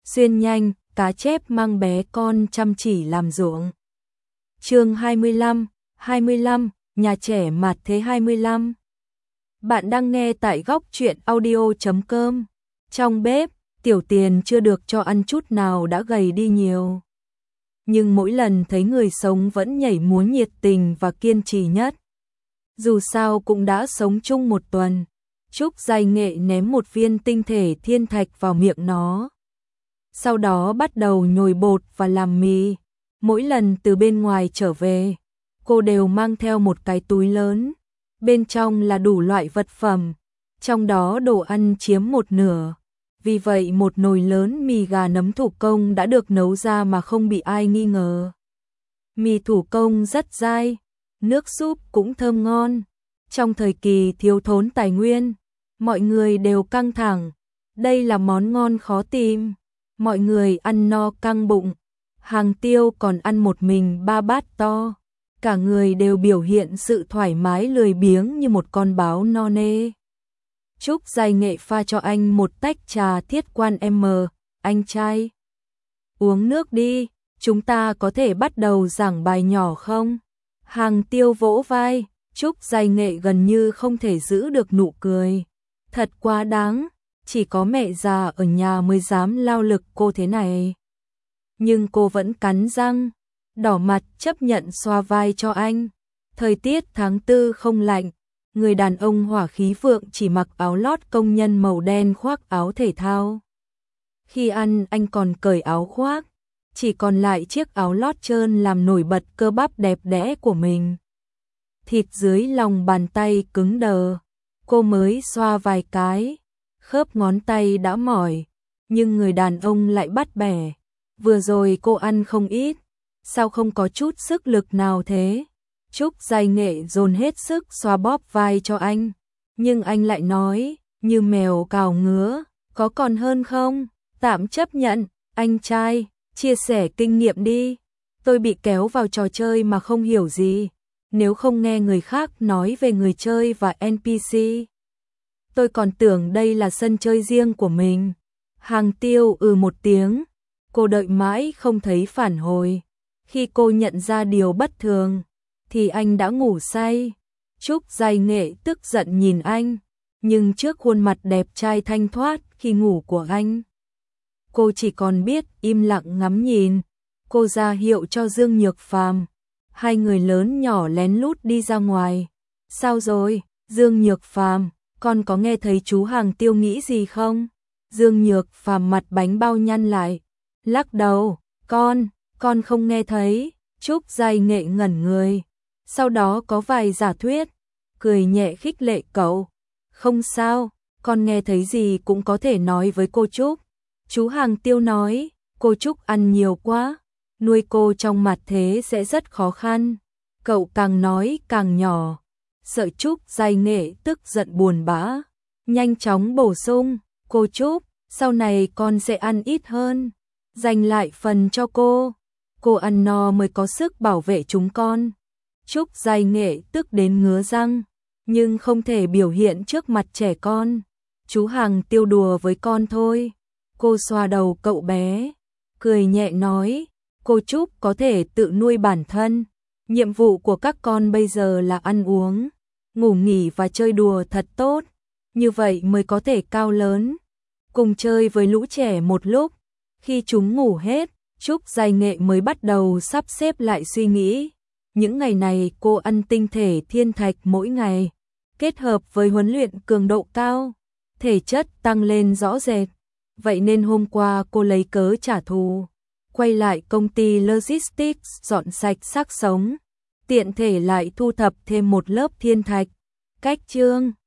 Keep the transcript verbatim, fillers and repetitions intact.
xuyên nhanh, cá chép mang bé con chăm chỉ làm ruộng. Chương hai mươi lăm, hai mươi lăm, nhà trẻ mặt thế hai mươi lăm. Bạn đang nghe tại góc truyện audio chấm com. Trong bếp, Tiểu Tiền chưa được cho ăn chút nào đã gầy đi nhiều. Nhưng mỗi lần thấy người sống vẫn nhảy múa nhiệt tình và kiên trì nhất. Dù sao cũng đã sống chung một tuần. Trúc Giai Nghệ ném một viên tinh thể thiên thạch vào miệng nó. Sau đó bắt đầu nhồi bột và làm mì. Mỗi lần từ bên ngoài trở về, cô đều mang theo một cái túi lớn. Bên trong là đủ loại vật phẩm, trong đó đồ ăn chiếm một nửa. Vì vậy một nồi lớn mì gà nấm thủ công đã được nấu ra mà không bị ai nghi ngờ. Mì thủ công rất dai, nước súp cũng thơm ngon. Trong thời kỳ thiếu thốn tài nguyên, mọi người đều căng thẳng. Đây là món ngon khó tìm. Mọi người ăn no căng bụng. Hàng Tiêu còn ăn một mình ba bát to. Cả người đều biểu hiện sự thoải mái lười biếng như một con báo no nê. Trúc Giai Nghệ pha cho anh một tách trà Thiết Quan M. Anh trai, uống nước đi, chúng ta có thể bắt đầu giảng bài nhỏ không? Hàng Tiêu vỗ vai, Trúc Giai Nghệ gần như không thể giữ được nụ cười. Thật quá đáng, chỉ có mẹ già ở nhà mới dám lao lực cô thế này. Nhưng cô vẫn cắn răng, đỏ mặt chấp nhận xoa vai cho anh. Thời tiết tháng tư không lạnh, người đàn ông hỏa khí vượng chỉ mặc áo lót công nhân màu đen khoác áo thể thao. Khi ăn anh còn cởi áo khoác, chỉ còn lại chiếc áo lót trơn làm nổi bật cơ bắp đẹp đẽ của mình. Thịt dưới lòng bàn tay cứng đờ, cô mới xoa vài cái, khớp ngón tay đã mỏi, nhưng người đàn ông lại bắt bẻ. Vừa rồi cô ăn không ít, sao không có chút sức lực nào thế? Trúc Giai Nghệ dồn hết sức xoa bóp vai cho anh, nhưng anh lại nói, như mèo cào ngứa, có còn hơn không? Tạm chấp nhận, anh trai, chia sẻ kinh nghiệm đi. Tôi bị kéo vào trò chơi mà không hiểu gì, nếu không nghe người khác nói về người chơi và en pê xê. Tôi còn tưởng đây là sân chơi riêng của mình. Hàng Tiêu ừ một tiếng, cô đợi mãi không thấy phản hồi. Khi cô nhận ra điều bất thường, thì anh đã ngủ say. Trúc Giai Nghệ tức giận nhìn anh, nhưng trước khuôn mặt đẹp trai thanh thoát khi ngủ của anh, cô chỉ còn biết im lặng ngắm nhìn. Cô ra hiệu cho Dương Nhược Phàm. Hai người lớn nhỏ lén lút đi ra ngoài. Sao rồi, Dương Nhược Phàm, con có nghe thấy chú Hàng Tiêu nghĩ gì không? Dương Nhược Phàm mặt bánh bao nhăn lại, lắc đầu, con, con không nghe thấy. Trúc Giai Nghệ ngẩn người, sau đó có vài giả thuyết, cười nhẹ khích lệ cậu. Không sao, con nghe thấy gì cũng có thể nói với cô Trúc. Chú Hàng Tiêu nói, cô Trúc ăn nhiều quá, nuôi cô trong mặt thế sẽ rất khó khăn. Cậu càng nói càng nhỏ, sợ Trúc Giai Nghệ tức giận buồn bã, nhanh chóng bổ sung, cô Trúc, sau này con sẽ ăn ít hơn, dành lại phần cho cô. Cô ăn no mới có sức bảo vệ chúng con. Trúc Giai Nghệ tức đến ngứa răng, nhưng không thể biểu hiện trước mặt trẻ con. Chú Hàng Tiêu đùa với con thôi. Cô xoa đầu cậu bé, cười nhẹ nói, cô Trúc có thể tự nuôi bản thân. Nhiệm vụ của các con bây giờ là ăn uống, ngủ nghỉ và chơi đùa thật tốt, như vậy mới có thể cao lớn. Cùng chơi với lũ trẻ một lúc, khi chúng ngủ hết, Trúc Giai Nghệ mới bắt đầu sắp xếp lại suy nghĩ. Những ngày này cô ăn tinh thể thiên thạch mỗi ngày, kết hợp với huấn luyện cường độ cao, thể chất tăng lên rõ rệt. Vậy nên hôm qua cô lấy cớ trả thù, quay lại công ty logistics dọn sạch xác sống, tiện thể lại thu thập thêm một lớp thiên thạch. Cách chương